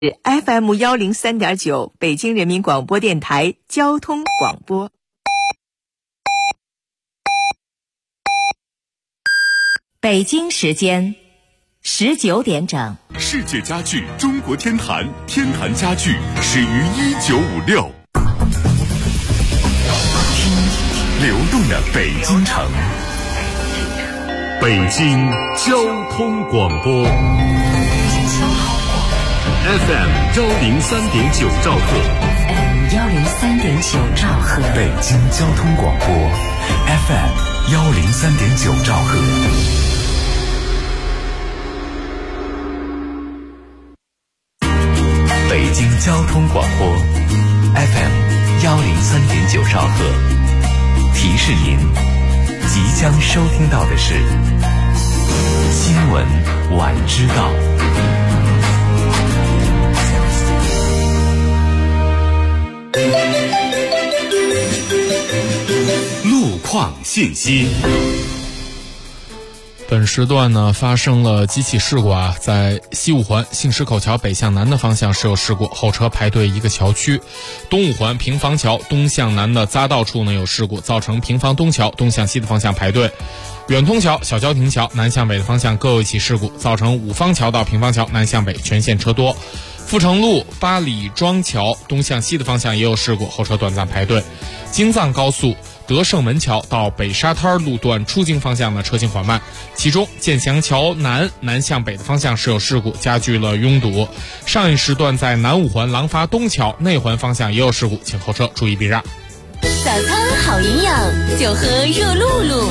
FM 103.9北京人民广播电台交通广播。 北京时间19点整。 世界家具中国天坛，天坛家具始于1956。听流动的北京城，北京交通广播 FM 103.9兆赫， 103.9兆赫， 北京交通广播 FM 103.9兆赫。北京交通广播 FM 103.9兆赫，提示您即将收听到的是新闻晚知道。路况信息。 本时段呢发生了几起事故啊，在西五环杏石口桥北向南的方向是有事故，后车排队一个桥区。东五环平房桥东向南的匝道处呢有事故，造成平房东桥东向西的方向排队。远通桥小郊亭桥南向北的方向各有一起事故，造成五方桥到平方桥南向北全线车多。阜成路八里庄桥东向西的方向也有事故，后车短暂排队。京藏高速德胜门桥到北沙滩路段出京方向的车行缓慢，其中建祥桥南向北的方向是有事故，加剧了拥堵。上一时段在南五环廊坊东桥内环方向也有事故，请后车注意避让。 早餐好营养，就喝热露露。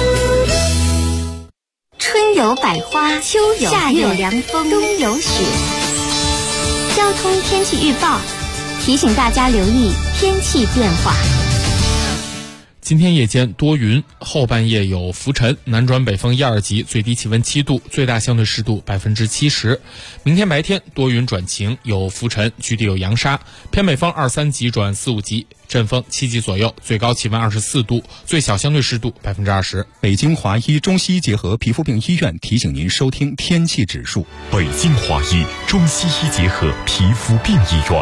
春有百花，秋有夏有凉风，冬有雪。交通天气预报提醒大家留意天气变化。 今天夜间多云，后半夜有浮尘，南转北风1、2级，最低气温7度，最大相对湿度70%。明天白天多云转晴，有浮尘，局地有扬沙，偏北风2、3级转4、5级，阵风7级左右，最高气温24度，最小相对湿度20%。 北京华医中西医结合皮肤病医院提醒您收听天气指数。 北京华医中西医结合皮肤病医院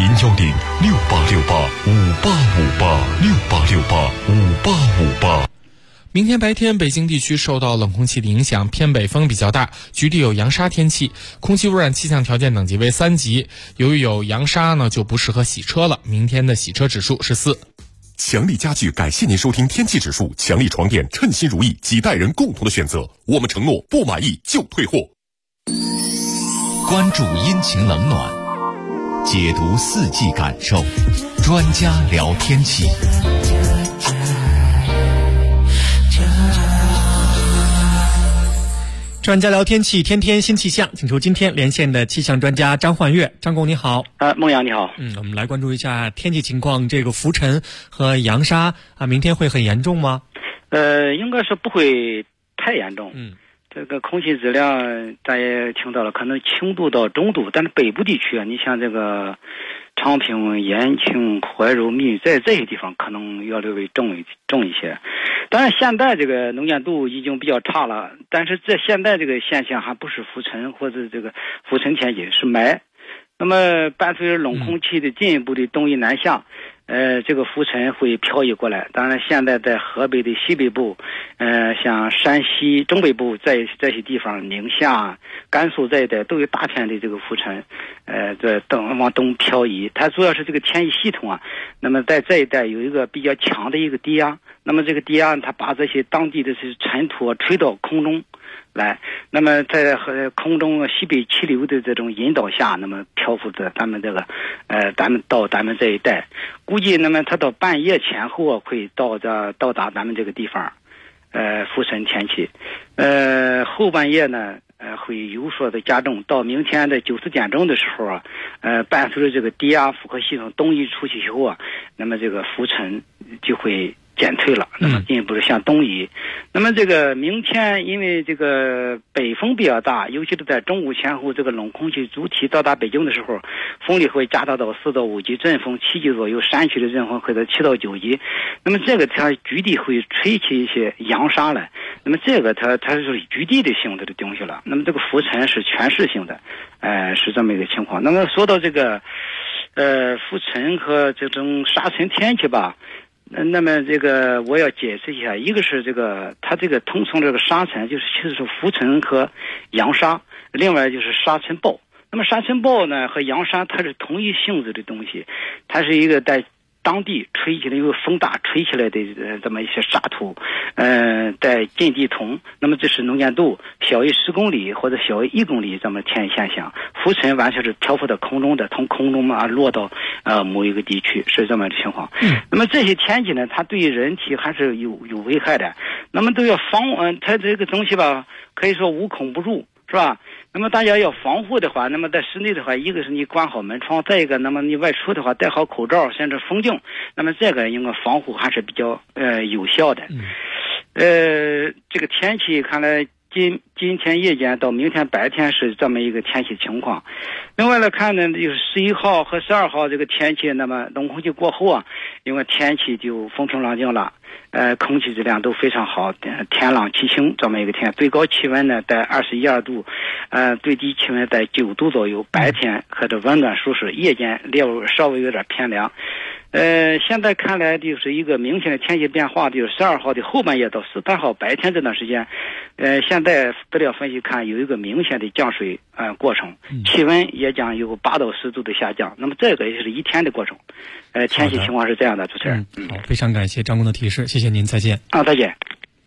，0106868585858，668685858。 明天白天北京地区受到冷空气的影响，偏北风比较大，局地有扬沙天气，空气污染气象条件等级为3级。由于有扬沙呢，就不适合洗车了，明天的洗车指数是4。 强力家具感谢您收听天气指数，强力床垫称心如意，几代人共同的选择，我们承诺不满意就退货。 关注阴晴冷暖，解读四季感受，专家聊天气。 专家聊天气，天天新气象，请出今天连线的气象专家张焕月。张工你好。 孟阳你好。 我们来关注一下天气情况。这个浮尘和扬沙明天会很严重吗？ 应该是不会太严重。这个空气质量大家也听到了，可能轻度到中度，但是北部地区你像这个昌平、延庆、怀柔、密云，在这些地方可能要略微重一些。当然现在这个能见度已经比较差了，但是现在这个现象还不是浮尘或者这个浮尘天气，是霾。那么伴随着冷空气的进一步的东移南下，这个浮尘会漂移过来。当然现在在河北的西北部，像山西中北部在这些地方，宁夏、甘肃这一带都有大片的这个浮尘，往东漂移。它主要是这个天气系统啊，那么在这一带有一个比较强的一个低压，那么这个低压它把这些当地的尘土吹到空中来，那么在空中西北气流的这种引导下，那么漂浮在咱们咱们这一带，估计那么它到半夜前后会到达咱们这个地方，浮尘天气，后半夜呢会有所的加重，到明天的9、10点钟的时候啊，伴随着这个低压复合系统东移出去以后啊，那么这个浮尘就会减退了，那么进一步向东移。那么这个明天因为这个北风比较大，尤其是在中午前后，这个冷空气主体到达北京的时候，风力会加大到4到5级，阵风7级左右，山区的阵风会在7到9级。那么这个它局地会吹起一些扬沙来，那么这个它是局地的性质的东西了。那么这个浮尘是全市性的，是这么一个情况。那么说到这个浮尘和这种沙尘天气吧，那么这个我要解释一下，一个是这个它这个通称这个沙尘，就是其实是浮尘和扬沙，另外就是沙尘暴。那么沙尘暴呢和扬沙它是同一性质的东西，它是一个在当地吹起来，因为风大吹起来的这么一些沙土，在近地桶，那么这是能见度小于10公里或者小于1公里这么天气现象。浮尘完全是漂浮在空中的，从空中嘛落到某一个地区，是这么的情况。那么这些天气呢，它对人体还是有危害的。那么都要它这个东西吧，可以说无孔不入，是吧？那么大家要防护的话，那么在室内的话，一个是你关好门窗，再一个，那么你外出的话戴好口罩，甚至风镜，那么这个应该防护还是比较有效的。这个天气看来今天夜间到明天白天是这么一个天气情况。另外来看呢，就是11号和12号这个天气，那么冷空气过后啊，因为天气就风平浪静了，空气质量都非常好，天朗气清这么一个天，最高气温呢在21、2度，最低气温在9度左右，白天和这温暖舒适，夜间稍微有点偏凉。现在看来就是一个明显的天气变化，就是12号的后半夜到13号白天这段时间，现在资料分析看有一个明显的降水过程，气温也将有8到10度的下降。那么这个也是一天的过程，天气情况是这样的，主持人。 好，非常感谢张工的提示，谢谢您，再见。 再见。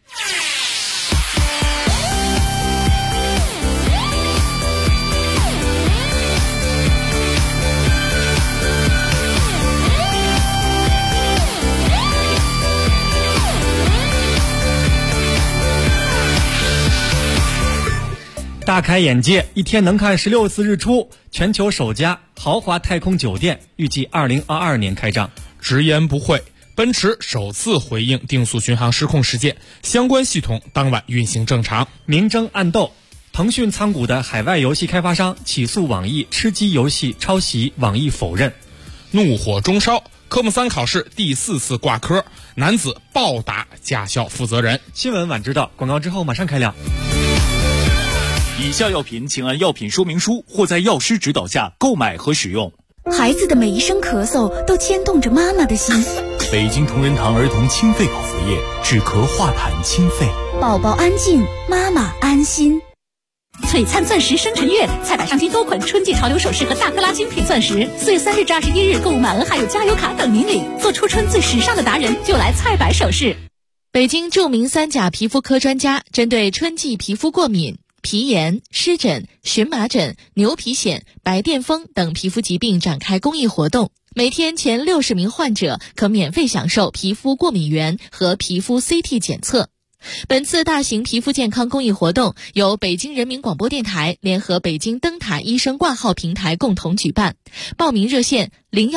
大开眼界，一天能看16次日出，全球首家豪华太空酒店预计2022年开张。 直言不讳，奔驰首次回应定速巡航失控事件，相关系统当晚运行正常。 明争暗斗，腾讯参股的海外游戏开发商起诉网易吃鸡游戏抄袭，网易否认。 怒火中烧，科目3考试第4次挂科，男子暴打驾校负责人。 新闻晚知道，广告之后马上开聊。 以下药品请按药品说明书或在药师指导下购买和使用。 孩子的每一声咳嗽都牵动着妈妈的心。 北京同仁堂儿童清肺口服液，止咳化痰清肺。 宝宝安静，妈妈安心。 璀璨钻石生辰月，菜百上金多款春季潮流首饰和大克拉精品钻石，4月3日至21日购物满额还有加油卡等您领，做初春最时尚的达人就来菜百首饰。 北京著名3甲皮肤科专家针对春季皮肤过敏、皮炎、湿疹、荨麻疹、牛皮癣、白癜风等皮肤疾病展开公益活动，每天前60名患者可免费享受皮肤过敏原和皮肤 CT 检测。本次大型皮肤健康公益活动由北京人民广播电台联合北京灯塔医生挂号平台共同举办，报名热线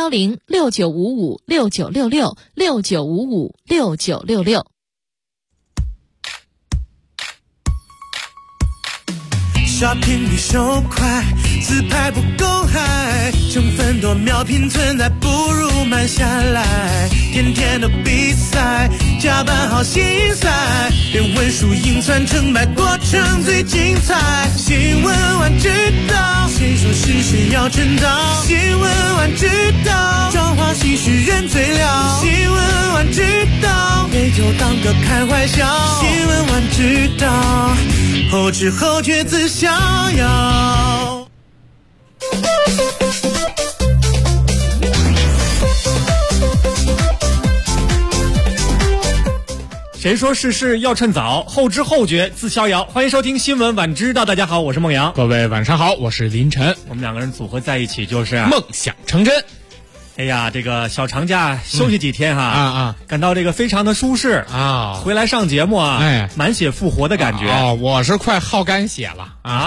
010-6955-6966 Shopping 比手快，自拍不够嗨，成分多秒拼存在，不如慢下来。天天的比赛，加班好心塞，连文书赢算成败，过程最精彩。新闻晚知道，谁说是谁要称道？新闻晚知道，朝花夕拾人最了。新闻晚知道，杯酒当歌开怀笑。新闻晚知道，后知后觉自逍遥。 谁说事事要趁早，后知后觉自逍遥。欢迎收听新闻晚知道，大家好，我是孟阳。 各位晚上好，我是林晨。 我们两个人组合在一起就是梦想成真。 哎呀，这个小长假休息几天哈，感到这个非常的舒适啊，回来上节目啊，满血复活的感觉。 我是快耗干血了啊！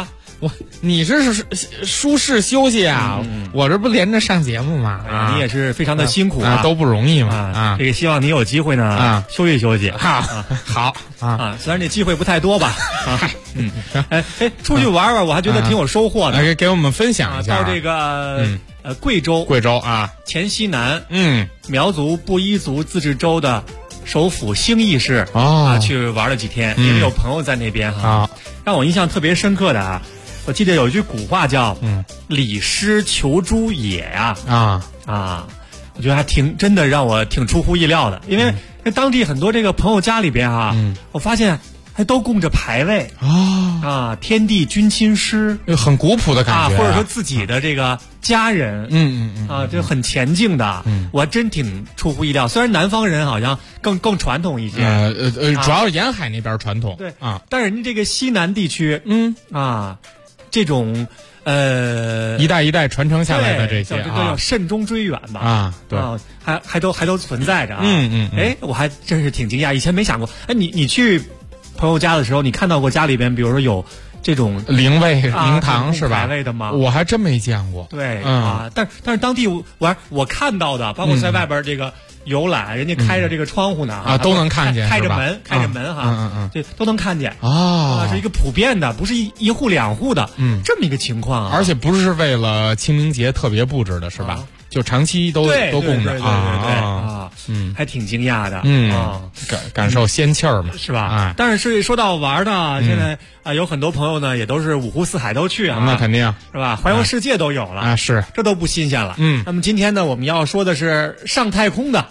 你是舒适休息啊，我这不连着上节目吗？啊， 你也是非常的辛苦啊， 都不容易嘛啊。 这个希望你有机会呢休息休息。 好啊，虽然这机会不太多吧。出去玩玩，我还觉得挺有收获的。 给我们分享一下。 到这个贵州啊， 黔西南苗族布依族自治州的首府兴义市去玩了几天，因为有朋友在那边让我印象特别深刻的我记得有一句古话叫礼失求诸野呀我觉得还真的让我挺出乎意料的，因为当地很多这个朋友家里边我发现还都供着牌位天地君亲师， 很古朴的感觉或者说自己的这个家人就很前进的我还真挺出乎意料。虽然南方人好像更传统一些主要是沿海那边传统对但是人家这个西南地区这种一代一代传承下来的这些要慎终追远吧对还都存在着我还真是挺惊讶，以前没想过。你去朋友家的时候，你看到过家里边比如说有这种灵位灵堂是吧？ 牌位的吗？ 我还真没见过。 对但是当地我看到的，包括在外边这个游览，人家开着这个窗户呢都能看见， 开着门这都能看见是一个普遍的，不是一户两户的这么一个情况而且不是为了清明节特别布置的是吧？就长期都供着还挺惊讶的感受仙气儿嘛是吧？但是说到玩呢，现在有很多朋友呢也都是五湖四海都去那肯定是吧？环游世界都有了是这都不新鲜了那么今天呢我们要说的是上太空的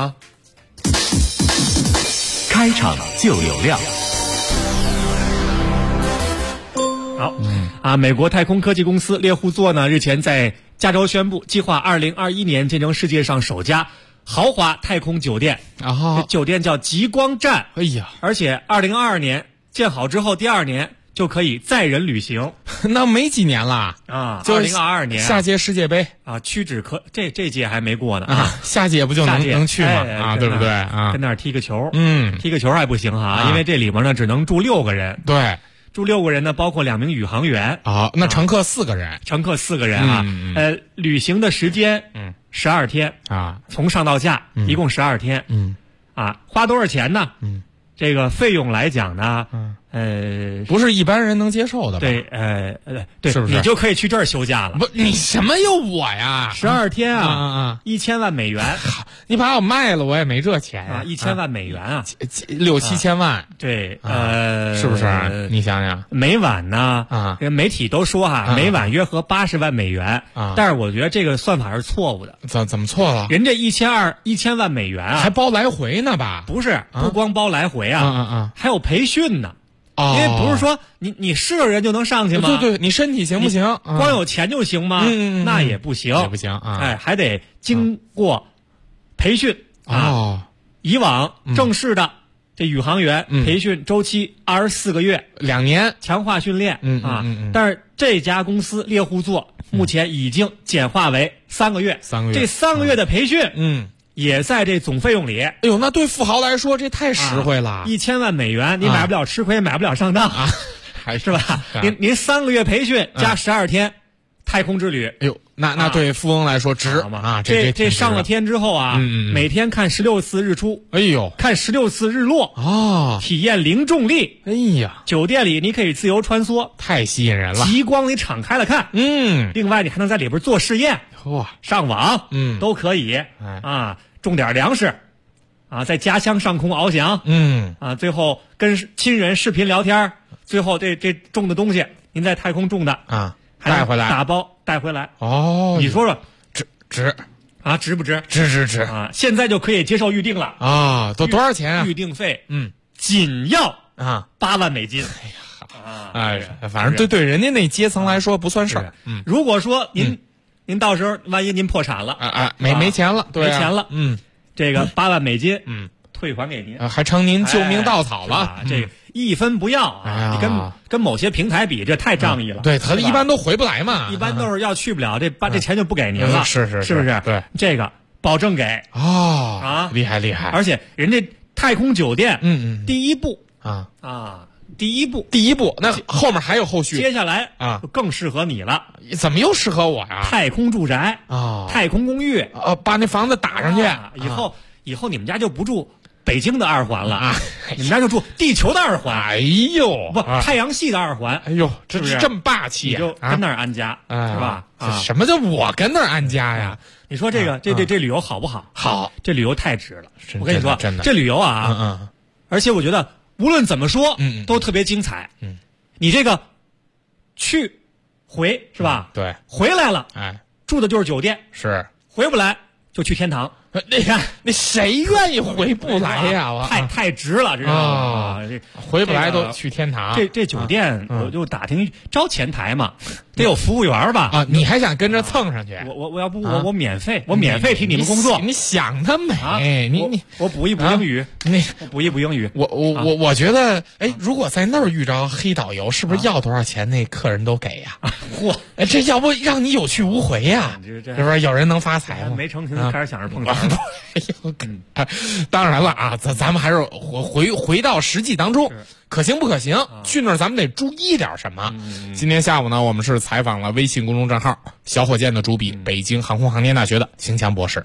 开场就有料。 好美国太空科技公司猎户座呢日前在加州宣布，计划2021年建成世界上首家豪华太空酒店酒店叫极光站而且2022年建好之后第2年就可以载人旅行那没几年了就2022年下届世界杯屈指可这届还没过呢下届不就能去吗对不对跟那儿踢个球踢个球还不行因为这里面呢只能住6个人对住6个人呢包括2名宇航员那乘客4个人旅行的时间12天从上到下一共12天花多少钱呢这个费用来讲呢不是一般人能接受的吧？ 对， 是不是？ 你就可以去这儿休假了。 不，你什么有我呀 ？12天1000万美元， 你把我卖了，我也没这钱 1000万美元 6、7千万。 对， 是不是？你想想， 每晚呢媒体都说每晚约合80万美元但是我觉得这个算法是错误的。 怎么错了？ 人这1000万美元还包来回呢吧？ 不是，不光包来回还有培训呢。因为不是说你是个人就能上去吗？ 对，你身体行不行？ 光有钱就行吗？那也不行，还得经过培训以往正式的这宇航员培训周期24个月 ，2年强化训练但是这家公司猎户座目前已经简化为3个月，这3个月的培训也在这总费用里。 哎呦，那对富豪来说这太实惠了 ，1000万美元，你买不了吃亏，买不了上当还是吧？您3个月培训加12天太空之旅， 哎呦，那对富翁来说值这上了天之后每天看16次日出， 哎呦， 看16次日落体验零重力， 哎呀， 酒店里你可以自由穿梭， 太吸引人了。 极光你敞开了看，另外你还能在里边做试验，上网都可以种点粮食在家乡上空翱翔最后跟亲人视频聊天，最后这种的东西您在太空种的带回来， 打包带回来你说说值值不值？ 值现在就可以接受预定了都多少钱预定费仅要8万美金。 反正对人家那阶层来说不算事儿。 如果说您到时候万一您破产了没钱了， 没钱了这个8万美金退还给您还成您救命稻草了这个1分不要你跟某些平台比这太仗义了对，他一般都回不来嘛， 一般都是要去不了这钱就不给您了是不是？ 对， 这个保证给厉害， 而且人家太空酒店第一步第一步， 那后面还有后续。 接下来啊，更适合你了。 怎么又适合我呀？ 太空住宅啊，太空公寓把那房子打上去， 以后你们家就不住北京的2环了啊，你们家就住地球的2环。 哎呦， 不，太阳系的2环。 哎呦， 是不是这么霸气？ 你就跟那儿安家，是吧？ 什么叫我跟那儿安家呀？ 你说这个这旅游好不好？ 好， 这旅游太值了。我跟你说， 真的， 这旅游啊，而且我觉得无论怎么说，都特别精彩。你这个去回是吧？ 对， 回来了，住的就是酒店， 是回不来就去天堂。 你看，那谁愿意回不来呀？ 太值了，知道吗？ 回不来都去天堂。 这酒店我就打听招前台嘛，得有服务员吧？ 啊，你还想跟着蹭上去？ 我要不我免费，我免费替你们工作。 你想得美！你我补一补英语，我补一补英语。 我觉得，哎，如果在那儿遇着黑导游，是不是要多少钱那客人都给呀？ 嚯， 这要不让你有去无回呀？是不是有人能发财吗？ 没成，现在开始想着碰瓷。 当然了啊，咱们还是回到实际当中，可行不可行？去那儿咱们得注意点什么？今天下午呢，我们是采访了微信公众账号“小火箭”的主笔，北京航空航天大学的邢强博士。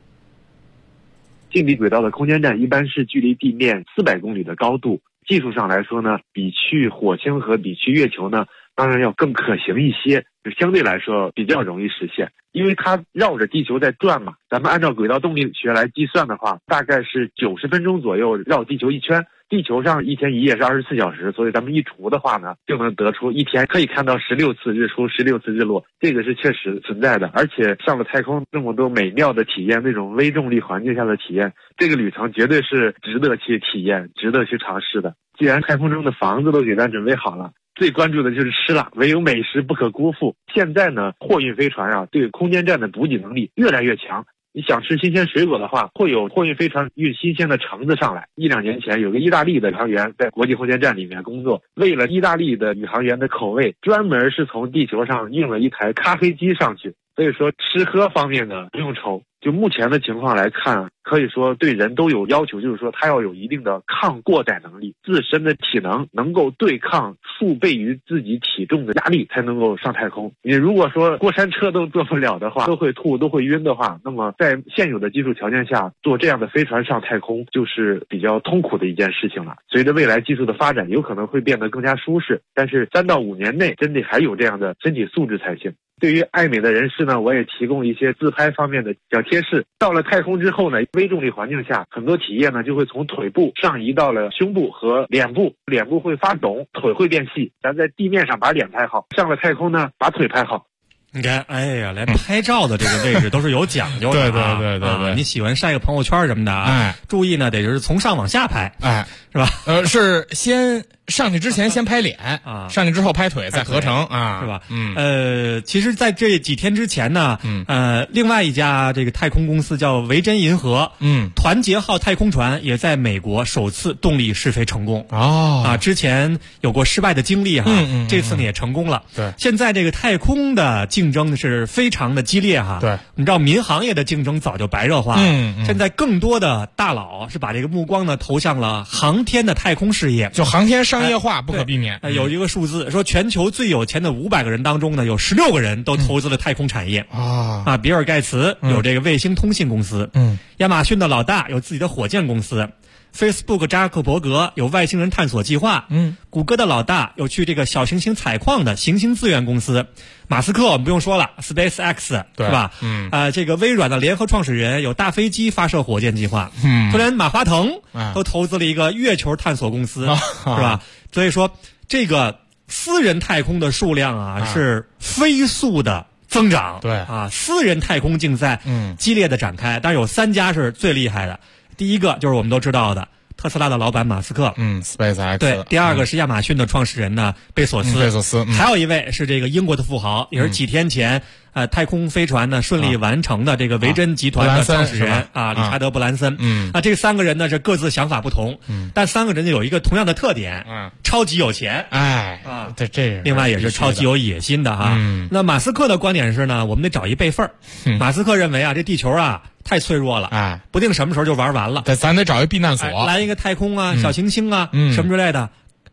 近地轨道的空间站一般是距离地面400公里的高度，技术上来说呢，比去火星和比去月球呢，当然要更可行一些，相对来说比较容易实现。因为它绕着地球在转嘛，咱们按照轨道动力学来计算的话，大概是90分钟左右绕地球一圈。地球上1天1夜是24小时，所以咱们一除的话呢，就能得出一天可以看到16次日出、16次日落，这个是确实存在的。而且上了太空这么多美妙的体验，那种微重力环境下的体验，这个旅程绝对是值得去体验、值得去尝试的。既然太空中的房子都给咱准备好了，最关注的就是吃了，唯有美食不可辜负。现在呢，货运飞船啊，对空间站的补给能力越来越强。你想吃新鲜水果的话，会有货运飞船运新鲜的橙子上来。1-2年前，有个意大利的宇航员在国际空间站里面工作，为了意大利的宇航员的口味，专门是从地球上运了一台咖啡机上去。所以说吃喝方面呢不用愁。就目前的情况来看，可以说对人都有要求，就是说他要有一定的抗过载能力，自身的体能能够对抗数倍于自己体重的压力，才能够上太空。你如果说过山车都做不了的话，都会吐都会晕的话，那么在现有的技术条件下坐这样的飞船上太空就是比较痛苦的一件事情了。随着未来技术的发展，有可能会变得更加舒适，但是3到5年内真的还有这样的身体素质才行。对于爱美的人士呢，我也提供一些自拍方面的小贴士。到了太空之后呢，微重力环境下，很多体液呢就会从腿部上移到了胸部和脸部，脸部会发肿，腿会变细。咱在地面上把脸拍好，上了太空呢，把腿拍好。 你看，哎呀，连拍照的这个位置都是有讲究的啊！ 对， 你喜欢晒个朋友圈什么的啊？注意呢，得就是从上往下拍，是吧？ 是先上去之前先拍脸啊，上去之后拍腿再合成啊， 是吧？其实在这几天之前呢，另外一家这个太空公司叫维珍银河，团结号太空船也在美国首次动力试飞成功之前有过失败的经历哈，这次呢也成功了。 对， 现在这个太空的竞争是非常的激烈哈。 对， 你知道民航业的竞争早就白热化，现在更多的大佬是把这个目光呢投向了航天的太空事业， 就航天商业化不可避免。 有一个数字说，全球最有钱的500个人当中呢，有16个人都投资了太空产业比尔盖茨有这个卫星通信公司，亚马逊的老大有自己的火箭公司。Facebook 扎克伯格有外星人探索计划，谷歌的老大有去这个小行星采矿的行星资源公司，马斯克我们不用说了 ，SpaceX 是吧？这个微软的联合创始人有大飞机发射火箭计划，就连马化腾都投资了一个月球探索公司，是吧？所以说这个私人太空的数量是飞速的增长， 对私人太空竞赛激烈的展开，但是有3家是最厉害的。第一个就是我们都知道的特斯拉的老板马斯克 ，SpaceX。 对，第二个是亚马逊的创始人呢贝索斯，还有一位是这个英国的富豪，也是几天前太空飞船呢顺利完成的这个维珍集团的创始人理查德·布兰森。这3个人呢是各自想法不同，但3个人有一个同样的特点，超级有钱， 这另外也是超级有野心的哈。那马斯克的观点是呢，我们得找一备份。马斯克认为这地球太脆弱了，不定什么时候就玩完了， 咱得找一避难所， 来一个太空小行星什么之类的，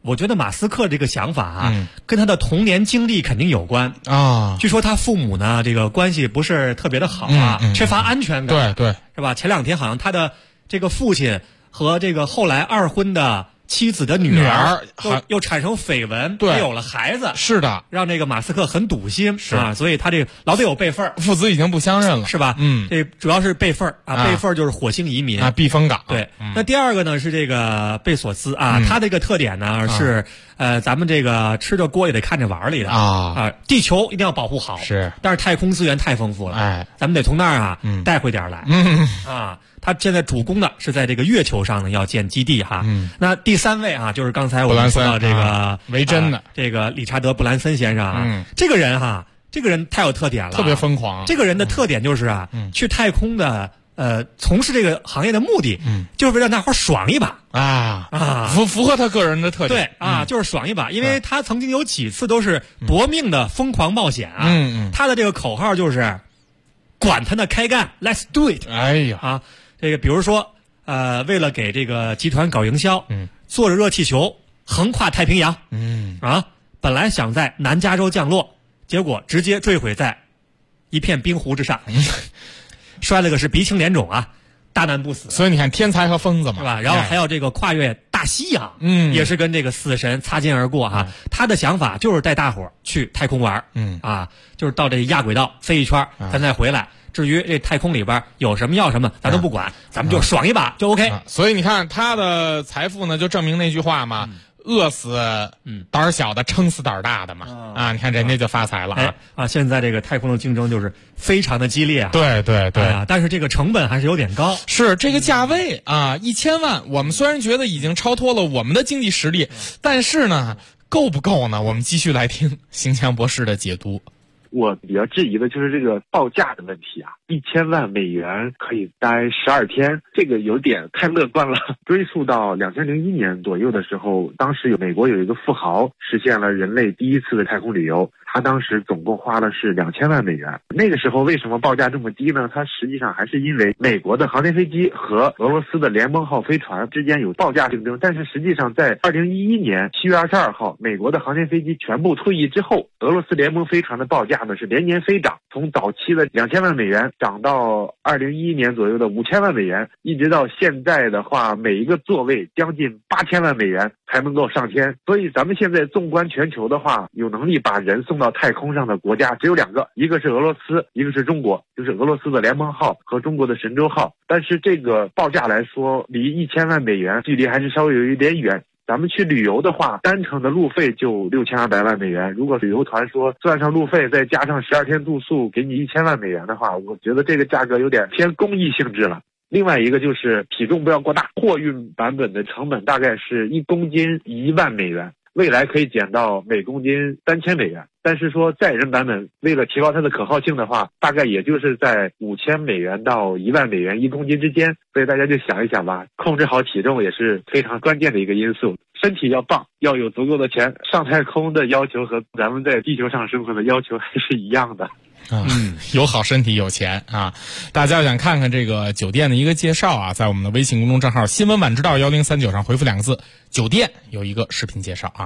我觉得马斯克这个想法啊，跟他的童年经历肯定有关啊。 据说他父母呢，这个关系不是特别的好啊，缺乏安全感。 对， 是吧？前2天好像他的这个父亲和这个后来二婚的妻子的女儿又产生绯闻， 对， 有了孩子， 是的， 让这个马斯克很堵心啊，所以他这个老得有辈分， 父子已经不相认了， 是吧？这主要是辈分啊，辈分就是火星移民啊，避风港。 对，那第二个呢是这个贝索斯啊，他这个特点呢是咱们这个吃着锅也得看着碗里的啊，地球一定要保护好， 是， 但是太空资源太丰富了， 哎， 咱们得从那儿啊带回点来，啊。他现在主攻的是在这个月球上呢要建基地哈，那第3位啊就是刚才我们说到这个维珍的这个理查德·布兰森先生啊，这个人太有特点了， 特别疯狂。 这个人的特点就是去太空的从事这个行业的目的，就是为了大伙爽一把符合他个人的特点。 对啊，就是爽一把，因为他曾经有几次都是搏命的疯狂冒险啊，他的这个口号就是管他那开干 ，Let's do it！ 哎呀啊。这个比如说，为了给这个集团搞营销，坐着热气球横跨太平洋，本来想在南加州降落，结果直接坠毁在一片冰湖之上，摔了个是鼻青脸肿啊，大难不死。 所以你看，天才和疯子嘛， 是吧？然后还有这个跨越大西洋，也是跟这个死神擦肩而过哈。他的想法就是带大伙儿去太空玩，就是到这亚轨道飞一圈，咱再回来。至于这太空里边有什么要什么，咱都不管，咱们就爽一把就 OK。 所以你看他的财富呢，就证明那句话嘛，饿死胆小的，撑死胆大的嘛。你看人家就发财了啊！现在这个太空的竞争就是非常的激烈啊。 对， 但是这个成本还是有点高。 是这个价位啊，1000万，我们虽然觉得已经超脱了我们的经济实力，但是呢，够不够呢？我们继续来听邢强博士的解读。 我比较质疑的就是这个报价的问题啊，1000万美元可以待12天，这个有点太乐观了。追溯到2001年左右的时候，当时美国有一个富豪实现了人类第一次的太空旅游，他当时总共花了是2000万美元。那个时候为什么报价这么低呢？它实际上还是因为美国的航天飞机和俄罗斯的联盟号飞船之间有报价竞争，但是实际上在2011年7月22号，美国的航天飞机全部退役之后，俄罗斯联盟飞船的报价是连年飞涨，从早期的2000万美元涨到2011年左右的5000万美元，一直到现在的话，每一个座位将近8000万美元才能够上天。所以咱们现在纵观全球的话，有能力把人送到太空上的国家只有2个，一个是俄罗斯，一个是中国，就是俄罗斯的联盟号和中国的神舟号。但是这个报价来说，离1000万美元距离还是稍微有一点远。咱们去旅游的话，单程的路费就6200万美元。如果旅游团说算上路费，再加上12天住宿，给你1000万美元的话，我觉得这个价格有点偏公益性质了。另外一个就是体重不要过大，货运版本的成本大概是1公斤1万美元，未来可以减到每公斤3000美元。但是说载人版本为了提高它的可靠性的话，大概也就是在5000美元到1万美元1公斤之间。所以大家就想一想吧，控制好体重也是非常关键的一个因素。身体要棒，要有足够的钱，上太空的要求和咱们在地球上生活的要求还是一样的。 有好身体有钱啊！大家要想看看这个酒店的一个介绍啊，在我们的微信公众账号新闻晚知道1039上回复2个字酒店，有一个视频介绍啊。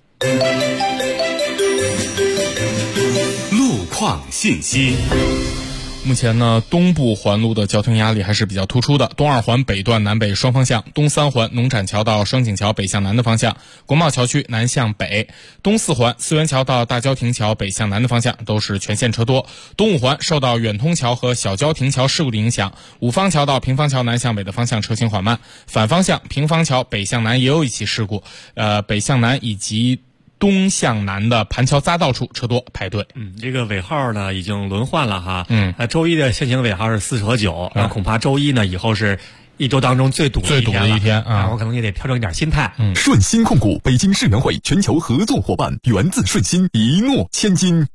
路况信息。 目前呢，东部环路的交通压力还是比较突出的。东2环北段南北双方向，东3环农产桥到双井桥北向南的方向，国贸桥区南向北；东4环思源桥到大郊亭桥北向南的方向都是全线车多。东5环受到远通桥和小郊亭桥事故的影响，五方桥到平方桥南向北的方向车行缓慢。反方向平方桥北向南也有一起事故，北向南以及东向南的盘桥匝道处车多排队。 这个尾号呢已经轮换了哈。周一的限行尾号是40和9，然后恐怕周一呢以后是一周当中最堵的一天啊，我可能也得调整一点心态。 顺鑫控股北京世园会全球合作伙伴，源自顺鑫，一诺千金。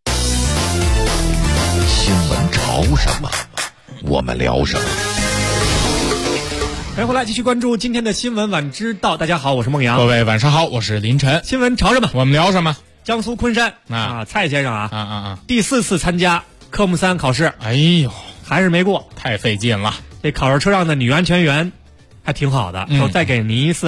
新闻潮什么，我们聊什么。 欢迎回来，继续关注今天的新闻晚知道。大家好，我是孟阳。 各位晚上好，我是林晨。 新闻潮什么？ 我们聊什么？ 江苏昆山蔡先生第4次参加科目3考试， 哎呦， 还是没过， 太费劲了。 这考试车上的女安全员还挺好的，说再给您一次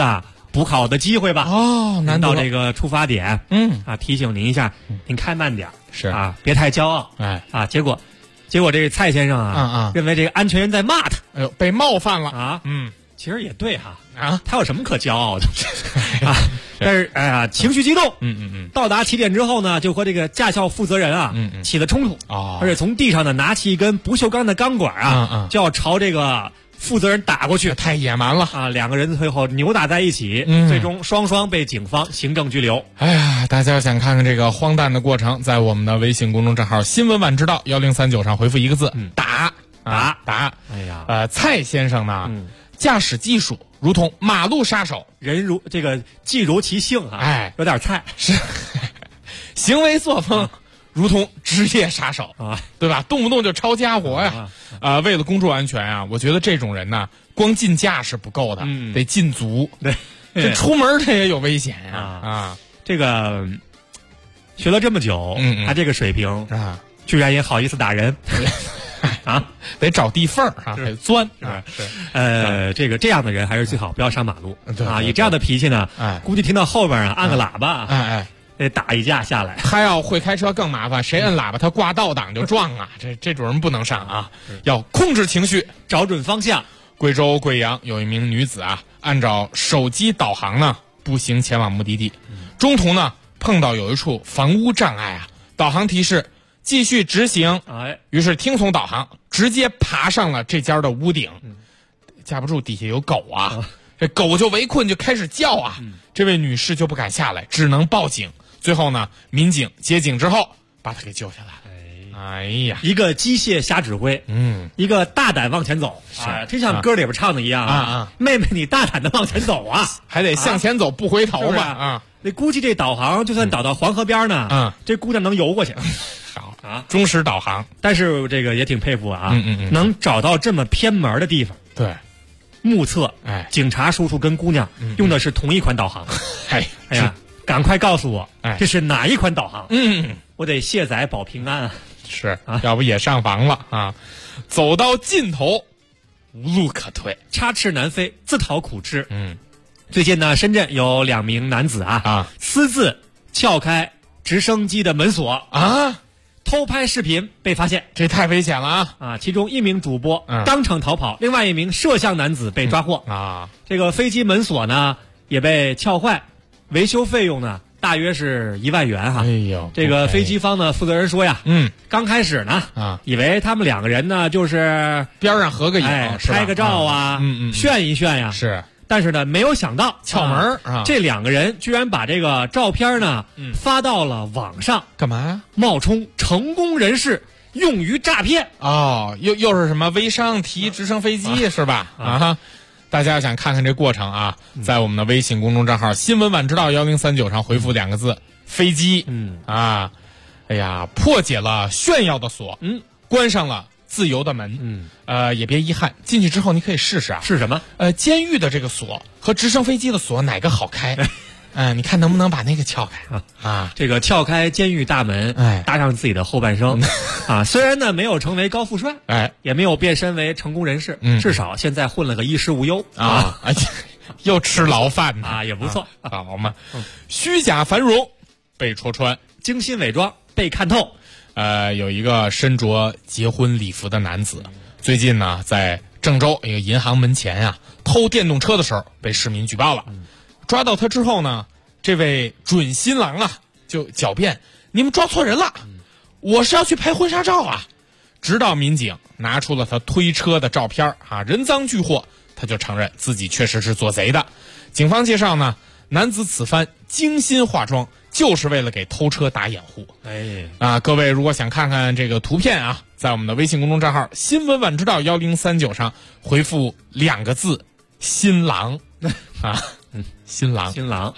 补考的机会吧。 哦，难到这个出发点，提醒您一下，您开慢点， 是啊，别太骄傲，结果这个蔡先生认为这个安全员在骂他， 哎呦，被冒犯了啊，其实也对哈，他有什么可骄傲的啊？但是情绪激动，到达起点之后呢，就和这个驾校负责人起了冲突，而且从地上呢拿起一根不锈钢的钢管就要朝这个负责人打过去， 太野蛮了啊！两个人最后扭打在一起，最终双双被警方行政拘留。 哎呀，大家想看看这个荒诞的过程，在我们的微信公众账号新闻晚知道1039上回复一个字打。 哎呀， 蔡先生呢，驾驶技术如同马路杀手， 技如其姓啊，有点菜是，行为作风如同职业杀手啊， 对吧？动不动就抄家伙呀，为了公众安全啊，我觉得这种人呢，光禁驾是不够的，得禁足， 对， 这出门他也有危险呀这个学了这么久，他这个水平居然也好意思打人。 得找地缝得钻这样的人还是最好不要上马路以这样的脾气呢，估计听到后边按个喇叭，得打一架下来。 他要会开车更麻烦，谁摁喇叭他挂倒档就撞啊，这种人不能上啊，要控制情绪， 找准方向。 贵州贵阳有一名女子按照手机导航呢，步行前往目的地，中途呢碰到有一处房屋障碍导航提示继续直行，于是听从导航，直接爬上了这家的屋顶。架不住底下有狗这狗就围困，就开始叫这位女士就不敢下来，只能报警。最后呢，民警接警之后把她给救下来。哎呀， 一个机械瞎指挥，一个大胆往前走真像歌里边唱的一样妹妹你大胆的往前走还得向前走不回头吧那估计这导航就算导到黄河边呢，这姑娘能游过去。 忠实导航。 但是这个也挺佩服能找到这么偏门的地方， 对， 目测警察叔叔跟姑娘用的是同一款导航。哎呀，赶快告诉我这是哪一款导航，我得卸载保平安是要不也上访了走到尽头无路可退， 插翅难飞，自讨苦吃。最近呢，深圳有2名男子私自撬开直升机的门锁偷拍视频被发现， 这太危险了其中1名主播当场逃跑，另外1名摄像男子被抓获这个飞机门锁呢也被撬坏，维修费用呢大约是1万元哎呦， 这个飞机方的负责人说呀，刚开始呢以为他们2个人呢就是边上合个影， 拍个照炫一炫呀， 是。 但是呢，没有想到窍门这2个人居然把这个照片呢发到了网上， 干嘛呀？ 冒充成功人士，用于诈骗又是什么微商提直升飞机是吧？大家想看看这过程在我们的微信公众账号新闻晚知道1039上回复2个字飞机哎呀，破解了炫耀的锁，关上了自由的门，也别遗憾，进去之后你可以试试是什么？ 监狱的这个锁和直升飞机的锁哪个好开？你看能不能把那个撬开这个撬开监狱大门，搭上自己的后半生虽然呢没有成为高富帅，也没有变身为成功人士，至少现在混了个衣食无忧又吃牢饭呢也不错好嘛。虚假繁荣被戳穿， 精心伪装被看透。 有一个身着结婚礼服的男子，最近呢在郑州一个银行门前偷电动车的时候被市民举报了，抓到他之后呢，这位准新郎就狡辩，你们抓错人了，我是要去拍婚纱照直到民警拿出了他推车的照片人赃俱获，他就承认自己确实是做贼的。警方介绍呢，男子此番精心化妆，就是为了给偷车打掩护。各位如果想看看这个图片在我们的微信公众账号新闻晚知道1039上回复2个字新郎新郎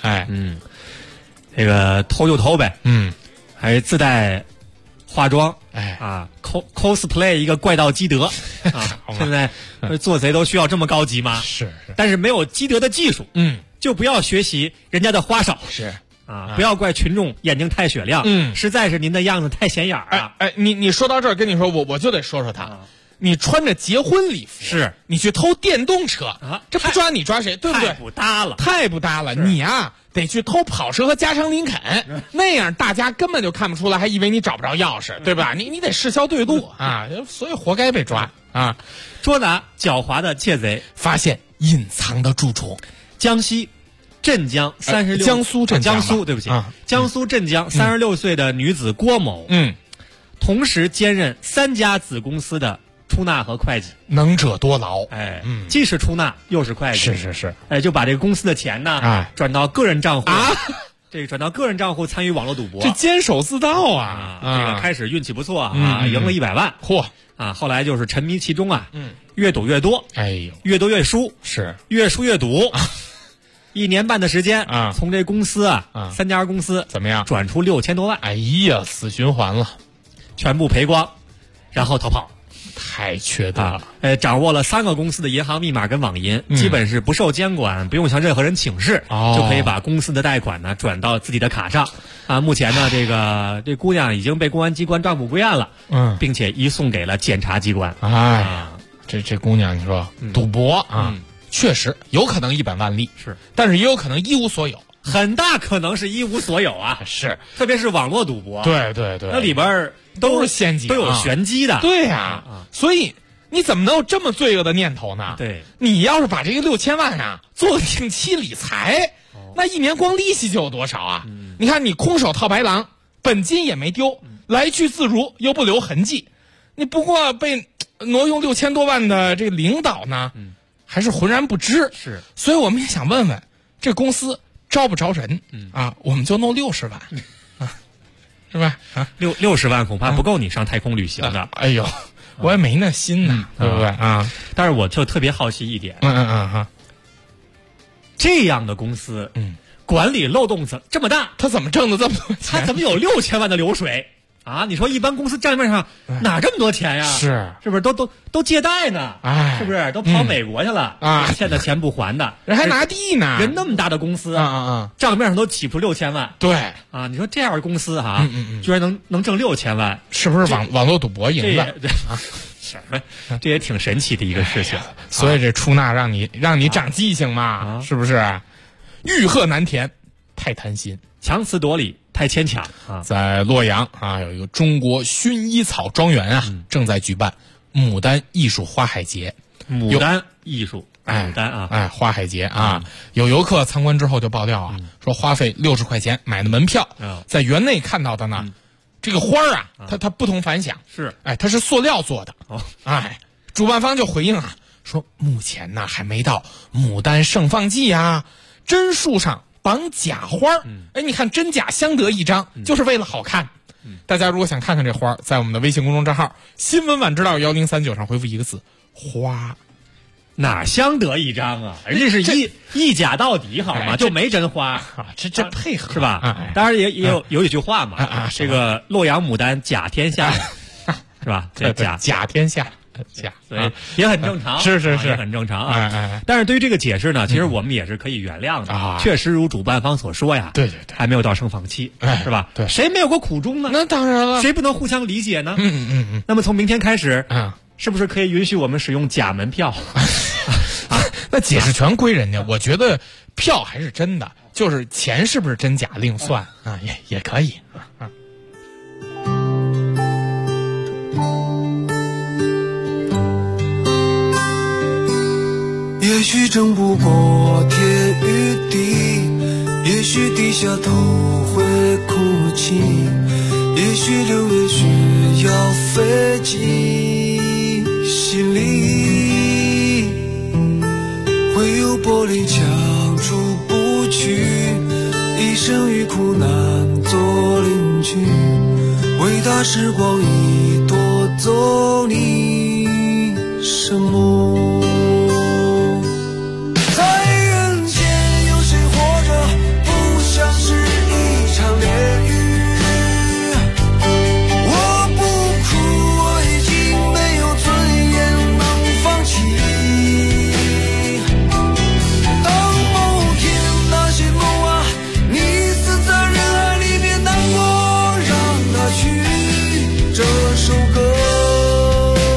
这个偷就偷呗，还自带化妆cosplay 一个怪盗基德现在做贼都需要这么高级吗？ 是， 但是没有基德的技术，就不要学习人家的花哨， 是不要怪群众眼睛太雪亮，实在是您的样子太显眼你说到这儿，跟你说我就得说说他， 你穿着结婚礼服， 是你去偷电动车啊， 这不抓你抓谁？对不对？ 太不搭了， 太不搭了！你啊，得去偷跑车和加长林肯，那样大家根本就看不出来，还以为你找不着钥匙，对吧？你得市消对路啊，所以活该被抓啊！ 捉拿狡猾的窃贼， 发现隐藏的蛀虫。 江西镇江36， 江苏镇江， 江苏对不起，江苏镇江36岁的女子郭某，同时兼任3家子公司的出纳和会计， 能者多劳。 既是出纳又是会计， 是， 就把这个公司的钱呢，转到个人账户这个转到个人账户参与网络赌博， 这监守自盗啊！ 这个开始运气不错赢了100万， 嚯后来就是沉迷其中越赌越多，越多越输， 是越输越赌。1年半的时间从这公司3家公司怎么样转出6000多万？ 哎呀，死循环了， 全部赔光，然后逃跑。 太缺德了！ 掌握了3个公司的银行密码跟网银，基本是不受监管，不用向任何人请示，就可以把公司的贷款呢转到自己的卡上。目前呢，这姑娘已经被公安机关抓捕归案了，并且移送给了检察机关。 这姑娘，你说赌博确实有可能一本万利， 是， 但是也有可能一无所有， 很大可能是一无所有啊！ 是， 特别是网络赌博， 对， 那里边都是陷阱， 都有玄机的。 对呀，所以你怎么能有这么罪恶的念头呢？ 对， 你要是把这个6000万做个定期理财，那1年光利息就有多少啊？你看你空手套白狼，本金也没丢，来去自如，又不留痕迹。你不过被挪用6000多万的这个领导呢，还是浑然不知。 是， 所以我们也想问问，这公司招不招人？我们就弄60万，是吧 ？60万恐怕不够你上太空旅行的。 哎呦，我也没那心呢，对不对但是我就特别好奇一点，这样的公司，管理漏洞这么大， 他怎么挣的这么多钱？ 他怎么有6000万的流水？你说一般公司账面上哪这么多钱呀？是不是都借贷呢？是不是都跑美国去了欠的钱不还的， 人还拿地呢？ 人那么大的公司账面上都起不出6000万。 对你说这样的公司居然能挣6000万， 是不是网络赌博赢了？ 这也挺神奇的一个事情。 所以这出纳让你长记性嘛，是不是？欲壑难填，太贪心； 强词夺理，太牵强。 在洛阳有一个中国薰衣草庄园正在举办牡丹艺术花海节。 牡丹艺术，牡丹花海节有游客参观之后就爆料说花费60块钱买的门票，在园内看到的呢，这个花它不同凡响， 是它是塑料做的。主办方就回应说目前呢还没到牡丹盛放季真树上绑假花你看真假相得益彰，就是为了好看。大家如果想看看这花，在我们的微信公众账号新闻晚知道1039上回复一个字花。 哪相得益彰啊？人家是一假到底好吗？就没真花这配合是吧？当然也有一句话嘛这个洛阳牡丹甲天下是吧？ 这甲天下所以也很正常， 是也很正常但是对于这个解释呢，其实我们也是可以原谅的确实如主办方所说呀， 对， 还没有到盛放期，是吧？ 对， 谁没有过苦衷呢？ 那当然了， 谁不能互相理解呢？那么从明天开始是不是可以允许我们使用假门票？ 那解释权归人家，我觉得票还是真的，就是钱是不是真假另算也可以也许争不过天与地，也许低下头会哭泣，也许留也需要费尽心力，会有玻璃墙出不去，一生与苦难做邻居，伟大时光已夺走你什么？这首歌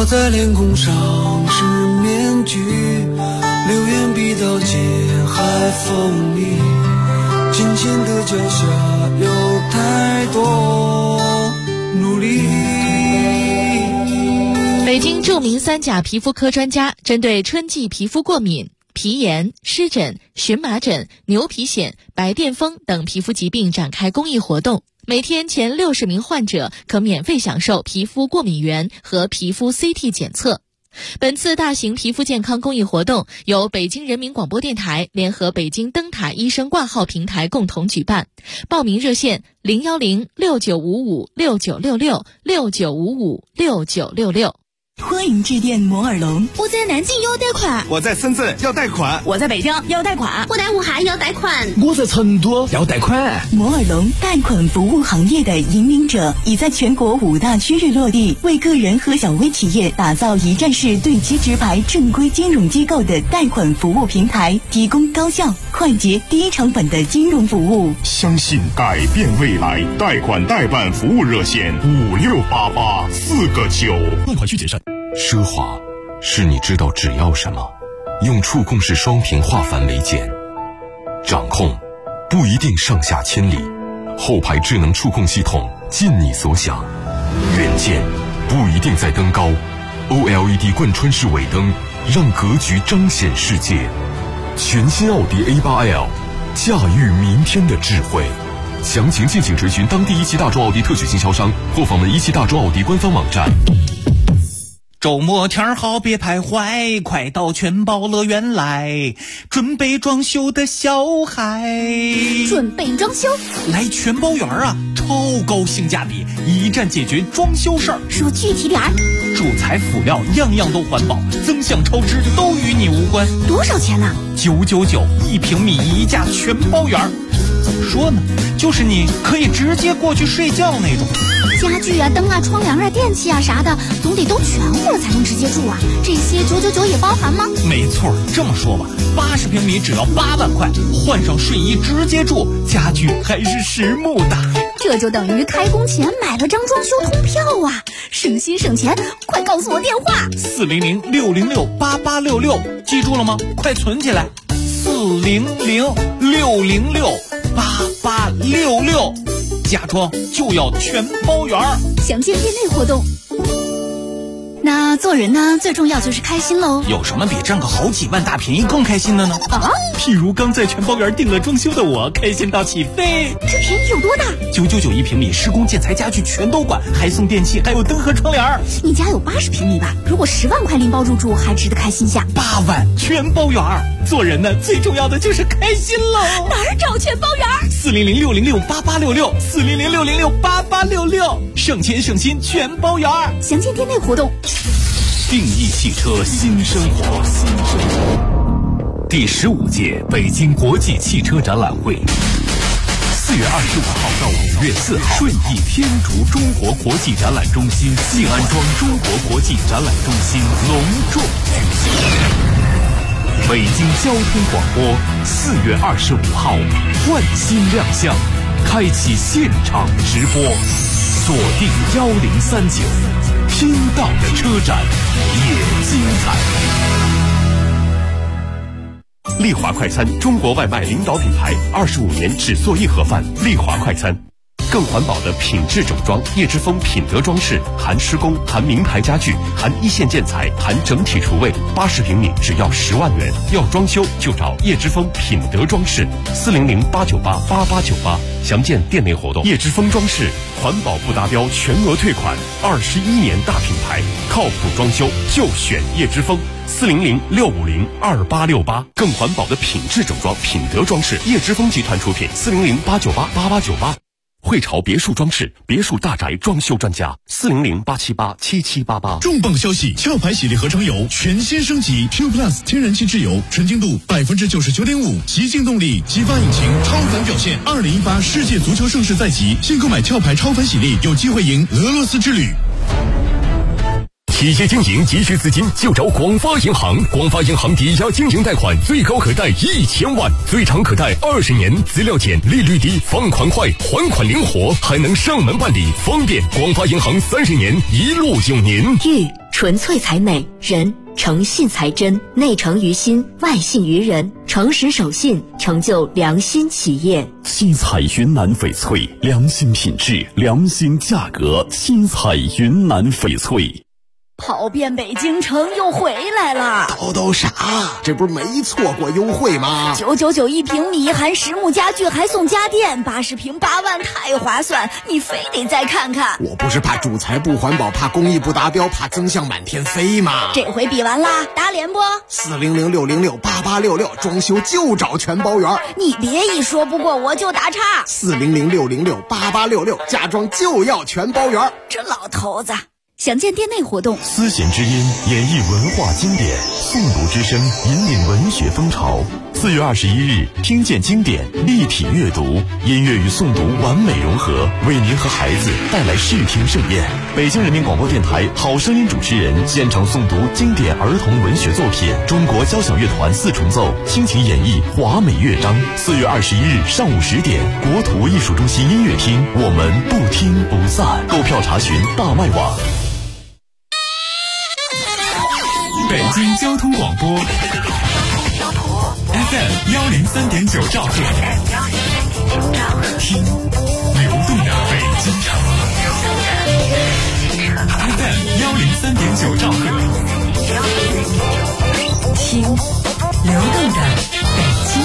挂在脸孔上是面具，流言比刀尖还锋利，金钱的脚下有太多努力。 北京著名3甲皮肤科专家针对春季皮肤过敏、皮炎、湿疹、荨麻疹、牛皮癣、白癜风等皮肤疾病展开公益活动，每天前60名患者可免费享受皮肤过敏原和皮肤 CT 检测。本次大型皮肤健康公益活动由北京人民广播电台联合北京灯塔医生挂号平台共同举办，报名热线010-6955-6966，6955-6966。 欢迎致电摩尔龙。我在南京要贷款， 我在深圳要贷款， 我在北京要贷款， 我在武汉要贷款， 我在成都要贷款。 摩尔龙贷款服务行业的引领者，已在全国5大区域落地，为个人和小微企业打造一站式对接直排正规金融机构的贷款服务平台，提供高效、快捷、低成本的金融服务。 相信改变未来，贷款代办服务热线5688-4个9。 贷款需谨慎。 奢华是你知道只要什么，用触控式双屏化繁为简。掌控不一定上下千里，后排智能触控系统尽你所想。远见不一定在登高， OLED 贯穿式尾灯让格局彰显世界。全新奥迪 A8L， 驾驭明天的智慧。详情敬请垂询当地一汽大众奥迪特许经销商或访问一汽大众奥迪官方网站。 周末天好别徘徊，快到全宝乐园来，准备装修的小孩。 准备装修来全宝园啊，超高性价比，一站解决装修事儿。 说具体点儿， 主材辅料样样都环保，增项超支都与你无关。 多少钱呢 ？999，1平米一价全包园。怎么说呢，就是你可以直接过去睡觉那种。 家具啊、灯啊、窗帘啊、电器啊啥的，总得都全乎了才能直接住啊。这些999也包含吗？ 没错，这么说吧，80平米只要8万块，换上睡衣直接住，家具还是实木的。 这就等于开工前买了张装修通票啊，省心省钱！快告诉我电话 ：400-606-8866，记住了吗？快存起来，400-606-8866，家装就要全包圆。 详见店内活动。那做人呢，最重要就是开心喽。 有什么比挣个好几万大便宜更开心的呢？ 啊， 譬如刚在全包园定了装修的我，开心到起飞。 这便宜有多大 ？999，1平米，施工建材家具全都管，还送电器，还有灯和窗帘。 你家有80平米吧？如果10万块拎包入住，还值得开心下。 8万全包园，做人呢，最重要的就是开心喽。 哪儿找全包园 ？400-606-8866，400-606-8866，省钱省心全包园。 详见店内活动。 定义汽车新生活。第15届北京国际汽车展览会，4月25号到5月4号，顺义天竺中国国际展览中心静安庄中国国际展览中心隆重举行。北京交通广播4月25号焕新亮相，开启现场直播，锁定1039。听到的车展也精彩。丽华快餐，中国外卖领导品牌，25年只做一盒饭。丽华快餐，更环保的品质整装，叶之峰品德装饰，含施工，含名牌家具，含一线建材，含整体厨卫，80平米只要10万元。要装修就找叶之峰品德装饰，400-898-8898，详见店内活动。叶之峰装饰，环保不达标全额退款，21年大品牌，靠谱装修就选叶之峰。400-650-2868，更环保的品质整装，品德装饰，叶之峰集团出品。400-898-8898。汇潮别墅装饰，别墅大宅装修专家，400-878-7788。 重磅消息！壳牌喜力合成油全新升级 Q Plus 天然气质油，纯净度99.5%，极净动力，激发引擎，超凡表现。2018世界足球盛世在即，现购买壳牌超凡喜力，有机会赢俄罗斯之旅。 企业经营急需资金，就找广发银行。广发银行抵押经营贷款最高可贷1000万，最长可贷20年，资料简，利率低，放款快，还款灵活，还能上门办理，方便。广发银行30年一路有您。 纯粹才美，人诚信才真，内诚于心，外信于人，诚实守信，成就良心企业。 新彩云南翡翠，良心品质，良心价格。新彩云南翡翠。 跑遍北京城又回来了， 叨啥？这不是没错过优惠吗 ？999一平米，含实木家具还送家电，80平8万，太划算！你非得再看看。 我不是怕主材不环保，怕工艺不达标，怕增项满天飞吗？ 这回比完啦，打脸不？400-606-8866，装修就找全包圆。你别一说不过我就打岔。 400-606-8866，家装就要全包圆。 这老头子。详见店内活动。 丝弦之音演绎文化经典，诵读之声引领文学风潮。4月21日，听见经典，立体阅读，音乐与诵读完美融合，为您和孩子带来视听盛宴。北京人民广播电台好声音主持人现场诵读经典儿童文学作品，中国交响乐团4重奏倾情演绎华美乐章。4月21日上午10点，国土艺术中心音乐厅，我们不听不散。购票查询大麦网。 北京交通广播 FM 103.9兆赫，听流动的北京城。FM 103.9兆赫， 听流动的北京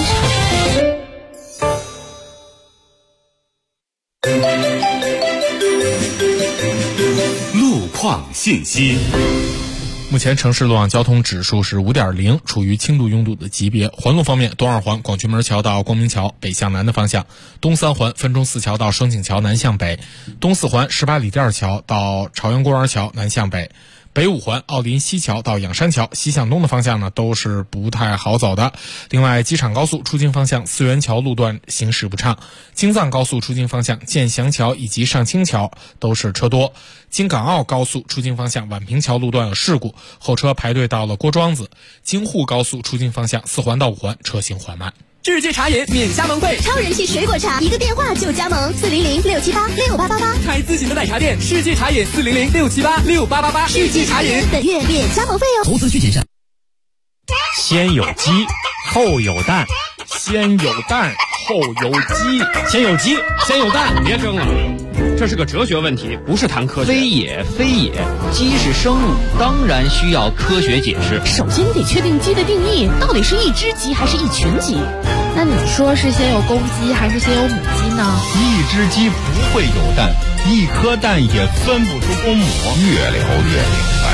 城。路况信息。 目前城市路网交通指数是5.0，处于轻度拥堵的级别。环路方面，东二环广渠门桥到光明桥北向南的方向，东三环汾中寺桥到双井桥南向北，东四环18里店桥到朝阳公园桥南向北，北五环奥林西桥到仰山桥西向东的方向呢，都是不太好走的。另外，机场高速出京方向四元桥路段行驶不畅，京藏高速出京方向建祥桥以及上清桥都是车多。京港澳高速出京方向宛平桥路段有事故，后车排队到了郭庄子。京沪高速出京方向4环到5环车行缓慢。 世界茶饮免加盟费， 超人气水果茶，一个电话就加盟，400-678-6888。 开自己的奶茶店，世界茶饮400-678-6888。世界茶饮本月免加盟费哦。 投资需谨慎。 先有鸡，后有蛋。 先有蛋，后有鸡。 先有鸡，先有蛋。 别争了，这是个哲学问题，不是谈科学。 非也，鸡是生物，当然需要科学解释。 首先你得确定鸡的定义，到底是一只鸡还是一群鸡？ 那你说是先有公鸡还是先有母鸡呢？ 一只鸡不会有蛋，一颗蛋也分不出公母。 越聊越明白。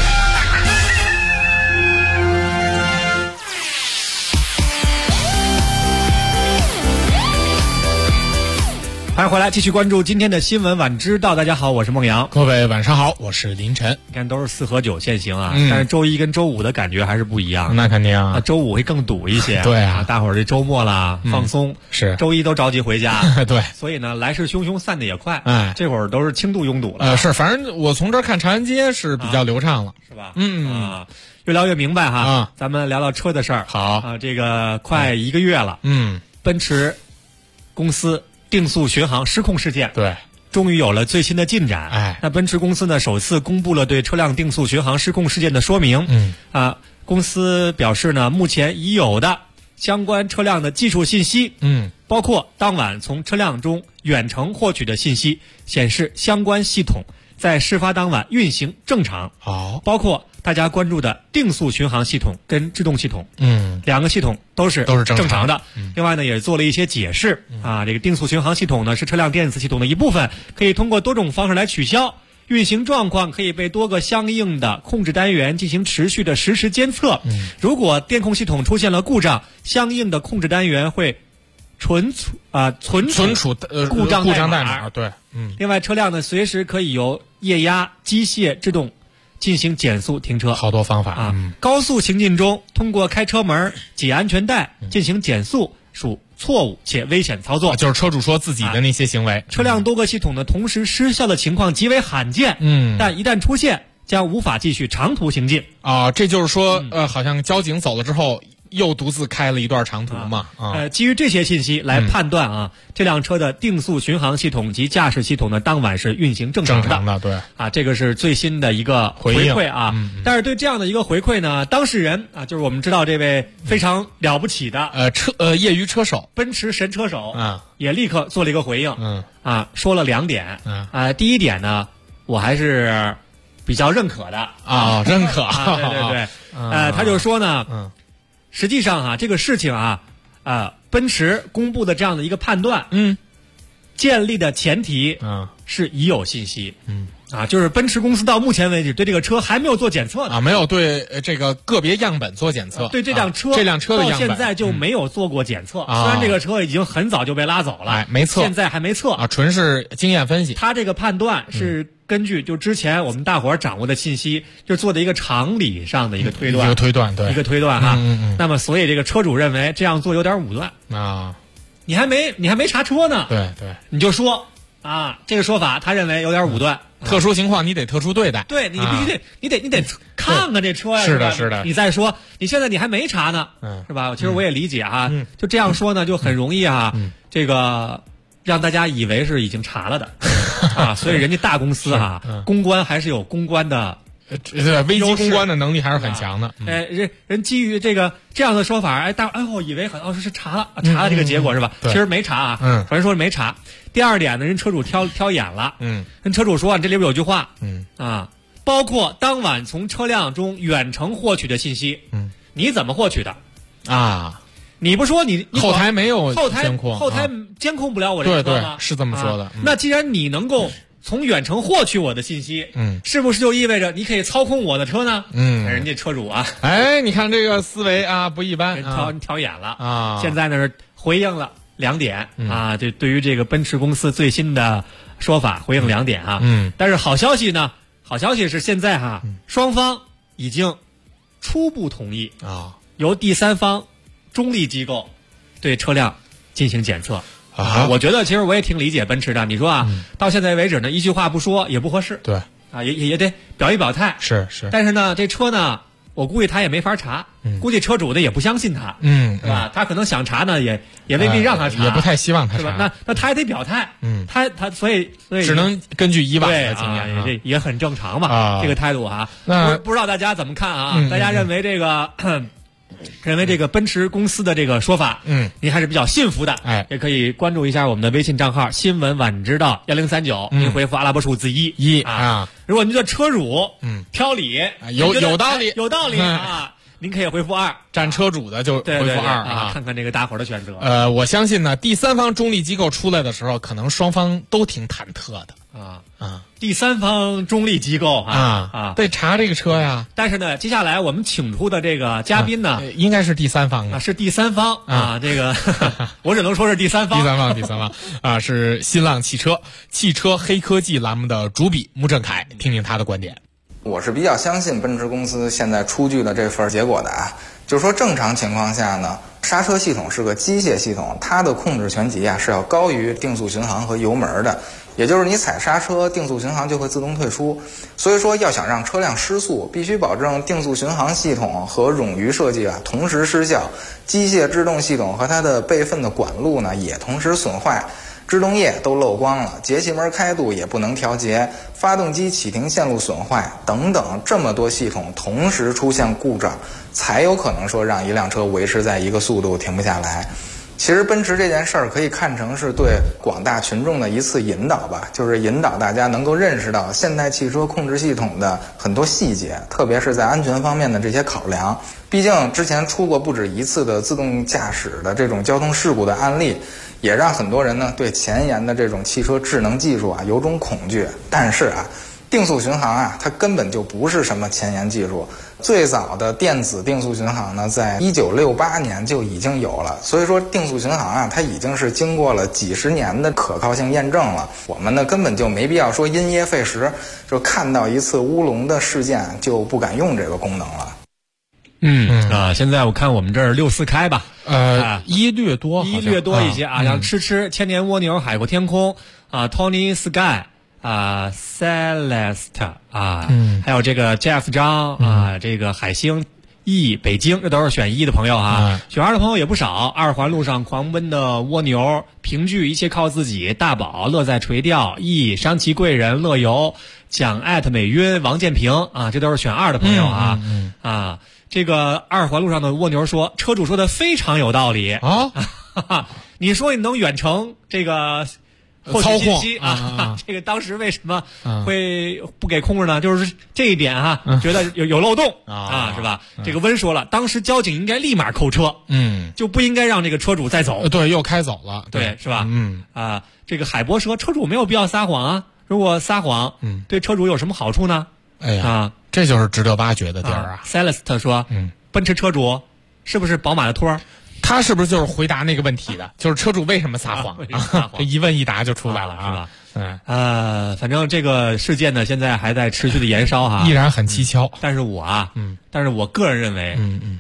欢迎回来，继续关注今天的新闻晚知道。大家好，我是孟阳。 各位晚上好，我是林晨。 你看，都是4和9限行啊，但是周一跟周五的感觉还是不一样。 那肯定啊， 周五会更堵一些。 对啊， 大伙儿这周末啦，放松是。 周一都着急回家。 对， 所以呢，来势汹汹，散的也快。 哎， 这会儿都是轻度拥堵了。 是，反正我从这儿看长安街是比较流畅了， 是吧？越聊越明白哈。咱们聊聊车的事儿。 好啊，这个快1个月了。奔驰公司定速巡航失控事件， 对， 终于有了最新的进展。那奔驰公司呢，首次公布了对车辆定速巡航失控事件的说明。公司表示呢，目前已有的相关车辆的技术信息，包括当晚从车辆中远程获取的信息，显示相关系统在事发当晚运行正常。包括大家关注的定速巡航系统跟制动系统，两个系统都是正常的。另外呢，也做了一些解释这个定速巡航系统呢是车辆电子系统的一部分，可以通过多种方式来取消。运行状况可以被多个相应的控制单元进行持续的实时监测。如果电控系统出现了故障，相应的控制单元会存储故障代码。 对， 另外车辆呢随时可以由液压机械制动进行减速停车， 好多方法高速行进中通过开车门解安全带进行减速属错误且危险操作， 就是车主说自己的那些行为。 车辆多个系统呢同时失效的情况极为罕见，但一旦出现将无法继续长途行进。 这就是说好像交警走了之后又独自开了一段长途嘛。 基于这些信息来判断这辆车的定速巡航系统及驾驶系统呢，当晚是运行正常的。 对这个是最新的一个回馈啊。但是对这样的一个回馈呢，当事人就是我们知道这位非常了不起的业余车手， 奔驰神车手也立刻做了一个回应。说了2点。第一点呢，我还是比较认可的认可对，他就说呢，实际上这个事情奔驰公布的这样的一个判断，建立的前提是已有信息，就是奔驰公司到目前为止对这个车还没有做检测的没有对这个个别样本做检测， 对这辆车的样本到现在就没有做过检测。虽然这个车已经很早就被拉走了， 没测， 现在还没测纯是经验分析。 他这个判断是根据就之前我们大伙儿掌握的信息，就做的一个常理上的一个推断， 一个推断哈。那么所以这个车主认为这样做有点武断你还没查车呢， 对， 你就说这个说法他认为有点武断。 特殊情况你得特殊对待， 对你必须你得看看这车呀， 是的， 你再说你现在你还没查呢，是吧？其实我也理解就这样说呢就很容易这个让大家以为是已经查了的所以人家大公司公关还是有公关的危机公关的能力还是很强的。 人基于这样的说法，以为是查了这个结果是吧？其实没查反正说没查。第二点呢，人车主挑眼了，人车主说这里边有句话，包括当晚从车辆中远程获取的信息，你怎么获取的你不说你后台没有监控，后台监控不了我这个车吗？ 对，是这么说的。 那既然你能够从远程获取我的信息，是不是就意味着你可以操控我的车呢？人家车主你看这个思维不一般， 挑眼了现在呢是回应了2点对于这个奔驰公司最新的说法回应2点但是好消息是现在双方已经初步同意由第三方中立机构对车辆进行检测我觉得其实我也挺理解奔驰的。你说到现在为止呢，一句话不说也不合适， 对也得表一表态， 是。 但是呢，这车呢，我估计他也没法查，估计车主的也不相信他， 是吧？他可能想查呢，也未必让他查， 也不太希望他查， 是吧？那他也得表态，他所以只能根据以往的经验， 这也很正常嘛，这个态度那不知道大家怎么看大家认为这个奔驰公司的这个说法，您还是比较信服的，也可以关注一下我们的微信账号新闻晚知道1039，您回复阿拉伯数字1如果您的车主挑理， 有道理您可以回复2， 占车主的就回复2 看看这个大伙的选择。 我相信呢，第三方中立机构出来的时候，可能双方都挺忐忑的第三方中立机构得查这个车呀。 但是呢，接下来我们请出的这个嘉宾呢， 应该是第三方的， 是第三方这个我只能说是第三方是新浪汽车黑科技栏目的主笔穆振凯，听听他的观点。 我是比较相信奔驰公司现在出具的这份结果的就是说正常情况下呢，刹车系统是个机械系统，它的控制权级是要高于定速巡航和油门的，也就是你踩刹车，定速巡航就会自动退出。所以说要想让车辆失速，必须保证定速巡航系统和冗余设计同时失效，机械制动系统和它的备份的管路呢也同时损坏，制动液都漏光了，节气门开度也不能调节，发动机启停线路损坏等等，这么多系统同时出现故障，才有可能说让一辆车维持在一个速度停不下来。其实奔驰这件事儿可以看成是对广大群众的一次引导吧，就是引导大家能够认识到现代汽车控制系统的很多细节，特别是在安全方面的这些考量。毕竟之前出过不止一次的自动驾驶的这种交通事故的案例，也让很多人呢对前沿的这种汽车智能技术有种恐惧。但是定速巡航它根本就不是什么前沿技术。最早的电子定速巡航呢，在1968年就已经有了，所以说定速巡航它已经是经过了几十年的可靠性验证了。我们呢根本就没必要说因噎废食，就看到一次乌龙的事件就不敢用这个功能了。 现在我看我们这儿64开吧， 一略多一些像吃千年蜗牛、海阔天空Tony Sky。Celeste 还有这个 Jeff 张这个海星 E 北京，这都是选1的朋友啊。选2的朋友也不少。2环路上狂奔的蜗牛，评剧一切靠自己，大宝乐在垂钓，E 山崎贵人，乐游蒋美晕，王建平啊，这都是选2的朋友啊。啊，这个2环路上的蜗牛说，车主说的非常有道理啊。你说你能远程这个获取信息啊，这个当时为什么会不给控制呢？就是这一点哈，觉得有漏洞啊，是吧？这个温说了，当时交警应该立马扣车，就不应该让这个车主再走。 对，又开走了， 对，是吧？这个海波说，车主没有必要撒谎啊，如果撒谎，对车主有什么好处呢？ 哎呀，这就是值得挖掘的地儿啊。 Celeste 说，奔驰车主是不是宝马的托？ 他是不是就是回答那个问题的？就是车主为什么撒谎？这一问一答就出来了， 是吧？反正这个事件呢，现在还在持续的延烧哈， 依然很蹊跷。 但是我个人认为，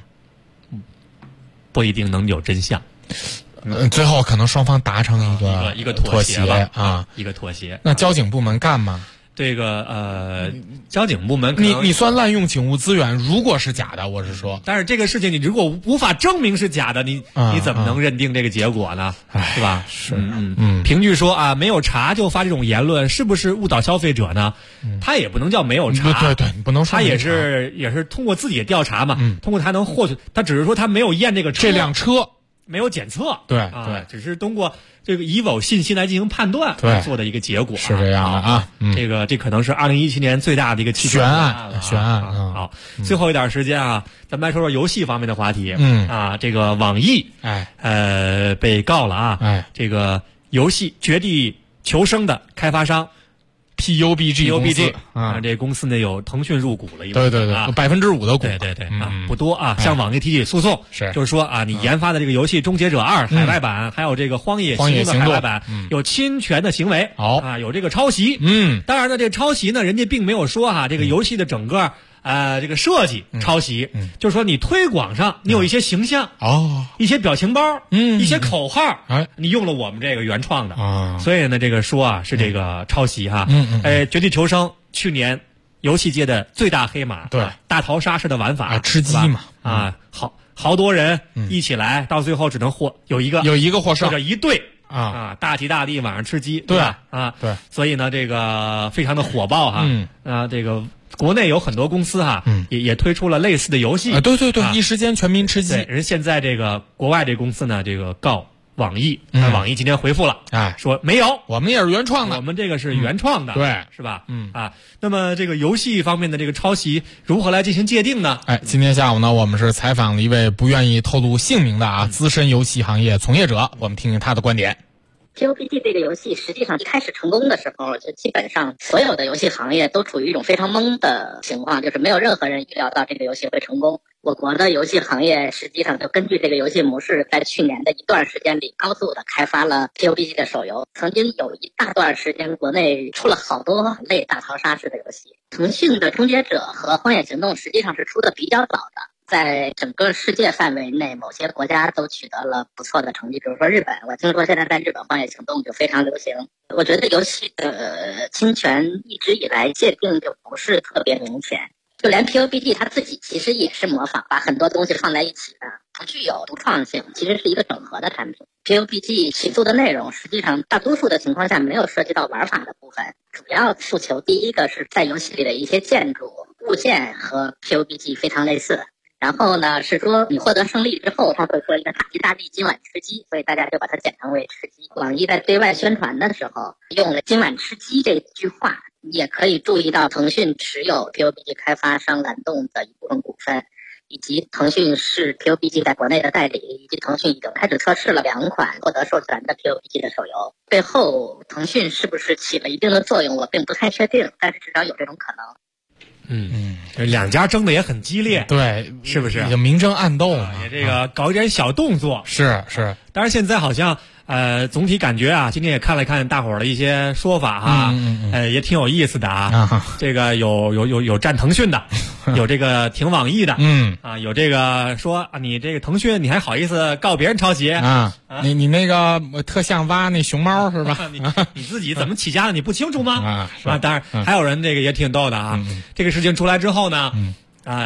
不一定能有真相。 最后可能双方达成一个妥协吧啊， 一个妥协。 那交警部门干吗？ 这个交警部门你算滥用警务资源，如果是假的，我是说， 但是这个事情你如果无法证明是假的，你怎么能认定这个结果呢？是吧？ 是评剧说啊，没有查就发这种言论，是不是误导消费者呢？他也不能叫没有查， 对，不能说他也是通过自己的调查嘛，通过他能获取，他只是说他没有验这辆车。 没有检测， 对， 只是通过这个以某信息来进行判断做的一个结果， 是这样的啊。 这可能是2017年最大的一个悬案。 好，最后一点时间啊，咱们来说说游戏方面的话题。这个网易被告了啊。这个游戏《绝地求生》的开发商。PUBG 公司这公司呢有腾讯入股了， 对，5%的股， 对不多啊。向网易提起诉讼，就是说啊，你研发的这个游戏《终结者2》海外版，还有这个《荒野行动》的海外版，有侵权的行为，有这个抄袭。当然呢，这个抄袭呢，人家并没有说哈，这个游戏的整个这个设计抄袭，就是说你推广上你有一些形象一些表情包，一些口号，你用了我们这个原创的，所以呢，这个说啊是这个抄袭哈。绝地求生去年游戏界的最大黑马， 对， 大逃杀式的玩法， 吃鸡嘛， 好多人一起来，到最后只能有一个获胜， 或者一队大吉大利晚上吃鸡，对吧？ 对， 所以呢，这个非常的火爆哈。这个国内有很多公司哈，也推出了类似的游戏。 对，一时间全民吃鸡。 人现在这个国外这公司呢，这个告网易，网易今天回复了，说没有， 我们也是原创的， 我们这个是原创的， 对， 是吧？那么这个游戏方面的这个抄袭如何来进行界定呢？ 今天下午呢，我们是采访了一位不愿意透露姓名的资深游戏行业从业者，我们听听他的观点。 PUBG 这个游戏实际上一开始成功的时候，就基本上所有的游戏行业都处于一种非常懵的情况，就是没有任何人预料到这个游戏会成功。我国的游戏行业实际上就根据这个游戏模式，在去年的一段时间里高速的开发了 PUBG 的手游。曾经有一大段时间，国内出了好多类大逃杀式的游戏。腾讯的《终结者》和《荒野行动》实际上是出的比较早的。在整个世界范围内，某些国家都取得了不错的成绩，比如说日本，我听说现在在日本《荒野行动》就非常流行。我觉得游戏的侵权一直以来界定就不是特别明显，就连 PUBG 它自己其实也是模仿，把很多东西放在一起的，不具有独创性，其实是一个整合的产品。PUBG 起诉的内容实际上大多数的情况下没有涉及到玩法的部分，主要诉求第一个是在游戏里的一些建筑物件和 PUBG 非常类似。然后呢，是说你获得胜利之后，他会说一个大吉大利，今晚吃鸡，所以大家就把它简称为吃鸡。网易在对外宣传的时候用了今晚吃鸡这句话，也可以注意到腾讯持有 PUBG 开发商蓝洞的一部分股份，以及腾讯是 PUBG 在国内的代理，以及腾讯已经开始测试了2款获得授权的 PUBG 的手游。背后腾讯是不是起了一定的作用，我并不太确定，但是至少有这种可能。 两家争的也很激烈， 对， 是不是？ 已经明争暗斗了， 也这个搞一点小动作， 是。 当然现在好像总体感觉啊，今天也看了看大伙儿的一些说法哈，也挺有意思的啊。这个有站腾讯的，有这个挺网易的，有这个说啊，你这个腾讯你还好意思告别人抄袭啊？你那个特像挖那熊猫是吧？ 你自己怎么起家的你不清楚吗？ 是吧？ 当然还有人这个也挺逗的啊。这个事情出来之后呢，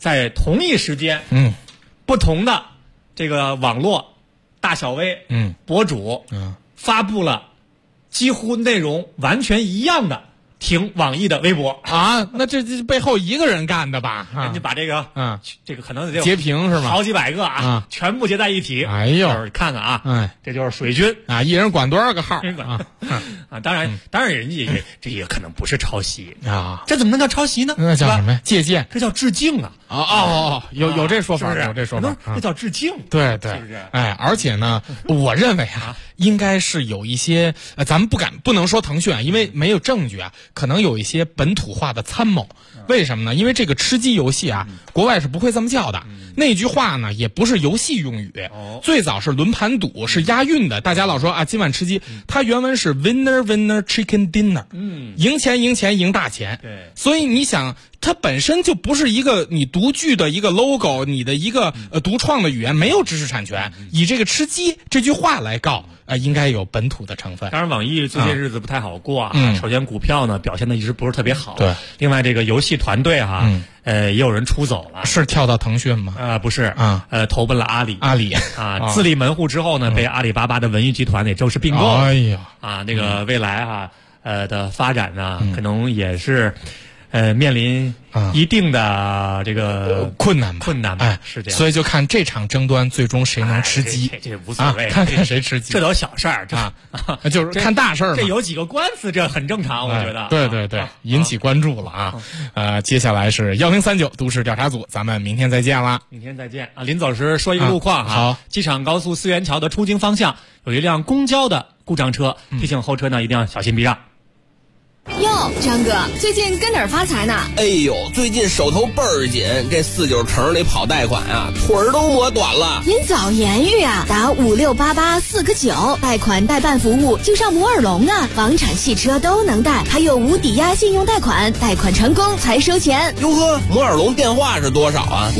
在同一时间，不同的这个网络大小 V 博主发布了几乎内容完全一样的停网易的微博啊，那这背后一个人干的吧？ 人家把这个这个可能得截屏是吗？ 好几百个全部截在一起。 哎呦， 看看啊，这就是水军啊，一人管多少个号啊？当然人家这也可能不是抄袭啊， 这怎么能叫抄袭呢？ 那叫什么呀？借鉴， 这叫致敬啊！ 有这说法，有这说法， 这叫致敬。 对， 是不是？ 哎，而且呢，我认为应该是有一些咱们不能说腾讯啊，因为没有证据啊，可能有一些本土化的参谋。为什么呢？因为这个吃鸡游戏啊，国外是不会这么叫的。那句话呢，也不是游戏用语，最早是轮盘赌，是押韵的。大家老说啊，今晚吃鸡，它原文是 winner winner chicken dinner，赢钱赢大钱。 对， 所以你想，它本身就不是一个你独具的一个 logo， 你的一个独创的语言，没有知识产权。以这个吃鸡这句话来告，应该有本土的成分。 当然，网易最近日子不太好过啊。首先，股票呢表现的一直不是特别好。 对。 另外，这个游戏团队也有人出走了。 是跳到腾讯吗？ 不是投奔了阿里自立门户之后呢，被阿里巴巴的文娱集团给正式并购。 哎呀， 那个未来的发展呢，可能也是面临一定的这个困难吧， 是这样。 所以就看这场争端最终谁能吃鸡， 这无所谓， 看看谁吃鸡， 这都小事儿就是看大事儿嘛。 这有几个官司，这很正常，我觉得。 对，引起关注了啊！接下来是1039都市调查组，咱们明天再见啦。 明天再见啊！临走时说一个路况好， 机场高速思源桥的出京方向有一辆公交的故障车，提醒后车呢一定要小心避让。 哟，张哥，最近跟哪儿发财呢？ 哎呦，最近手头倍儿紧，这49城里跑贷款啊，腿儿都磨短了。 您早言语啊，打5688-4个9，贷款代办服务就上摩尔龙啊，房产、汽车都能贷，还有无抵押信用贷款，贷款成功才收钱。 哟呵，摩尔龙电话是多少啊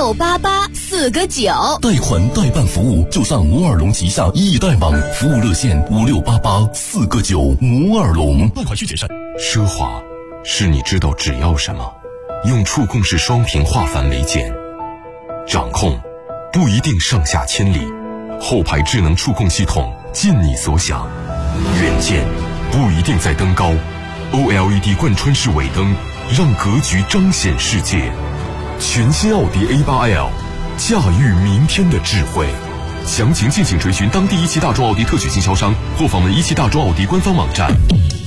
？5688-4个9。 贷款代办服务就上摩尔龙旗下易贷网，服务热线5688-4个9。摩尔龙，贷款需谨慎。 奢华是你知道只要什么，用触控式双屏化繁为简。掌控不一定上下千里，后排智能触控系统尽你所想。远见不一定在登高， OLED 贯穿式尾灯让格局彰显世界。全新奥迪 A8L， 驾驭明天的智慧。详情敬请垂询当地17大中奥迪特许经销商或访问17大中奥迪官方网站。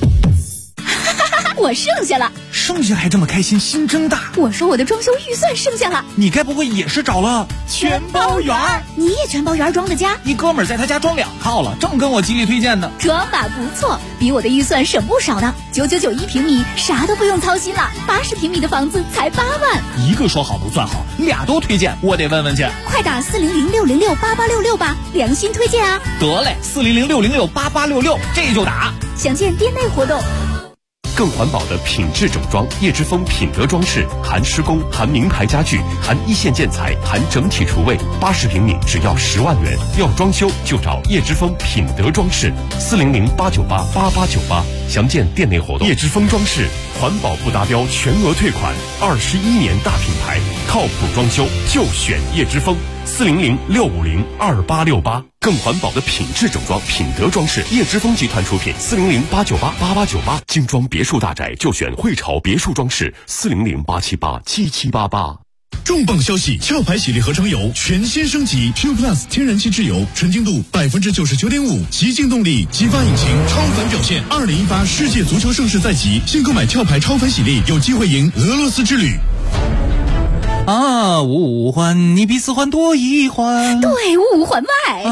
我剩下了， 剩下还这么开心，心真大。 我说我的装修预算剩下了， 你该不会也是找了全包园？ 你也全包园装的家？ 一哥们儿在他家装2套了，正跟我极力推荐呢。 装法不错，比我的预算省不少呢。9991平米，啥都不用操心了。80平米的房子才8万。 一个说好不算好，俩都推荐，我得问问去。 快打400-606-8866吧，良心推荐啊！ 得嘞，400-606-8866，这就打。 详见店内活动。 更环保的品质整装，叶之峰品德装饰，含施工，含名牌家具，含一线建材，含整体厨卫，80平米只要10万元。要装修就找叶之峰品德装饰，400-898-8898，详见店内活动。叶之峰装饰，环保不达标全额退款，21年大品牌，靠谱装修就选叶之峰。400-650-2868，更环保的品质整装，品德装饰，叶之峰集团出品。400-898-8898，精装别墅大宅就选汇潮别墅装饰。400-878-7788。 重磅消息！壳牌喜力合成油全新升级 Q Plus 天然气质油，纯净度99.5%，极净动力，激发引擎，超凡表现。2018世界足球盛世在即，新购买壳牌超凡喜力，有机会赢俄罗斯之旅。 五环你比4环多1环， 对，5环外。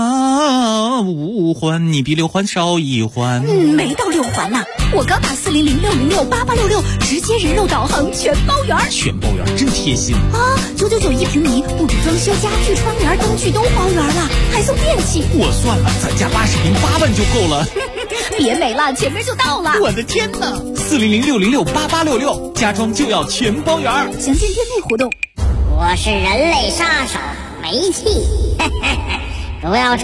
5环你比6环少1环。 没到6环呢，我刚打400-606-8866，直接人肉导航全包圆。 全包圆真贴心啊！9991平米，不止装修，家具、窗帘、灯具都包圆了，还送电器。 我算了，咱家80平8万就够了。 别美了，前面就到了。 我的天哪！400-606-8866，家装就要全包圆。 详见店内活动。 我是人类杀手煤气，主要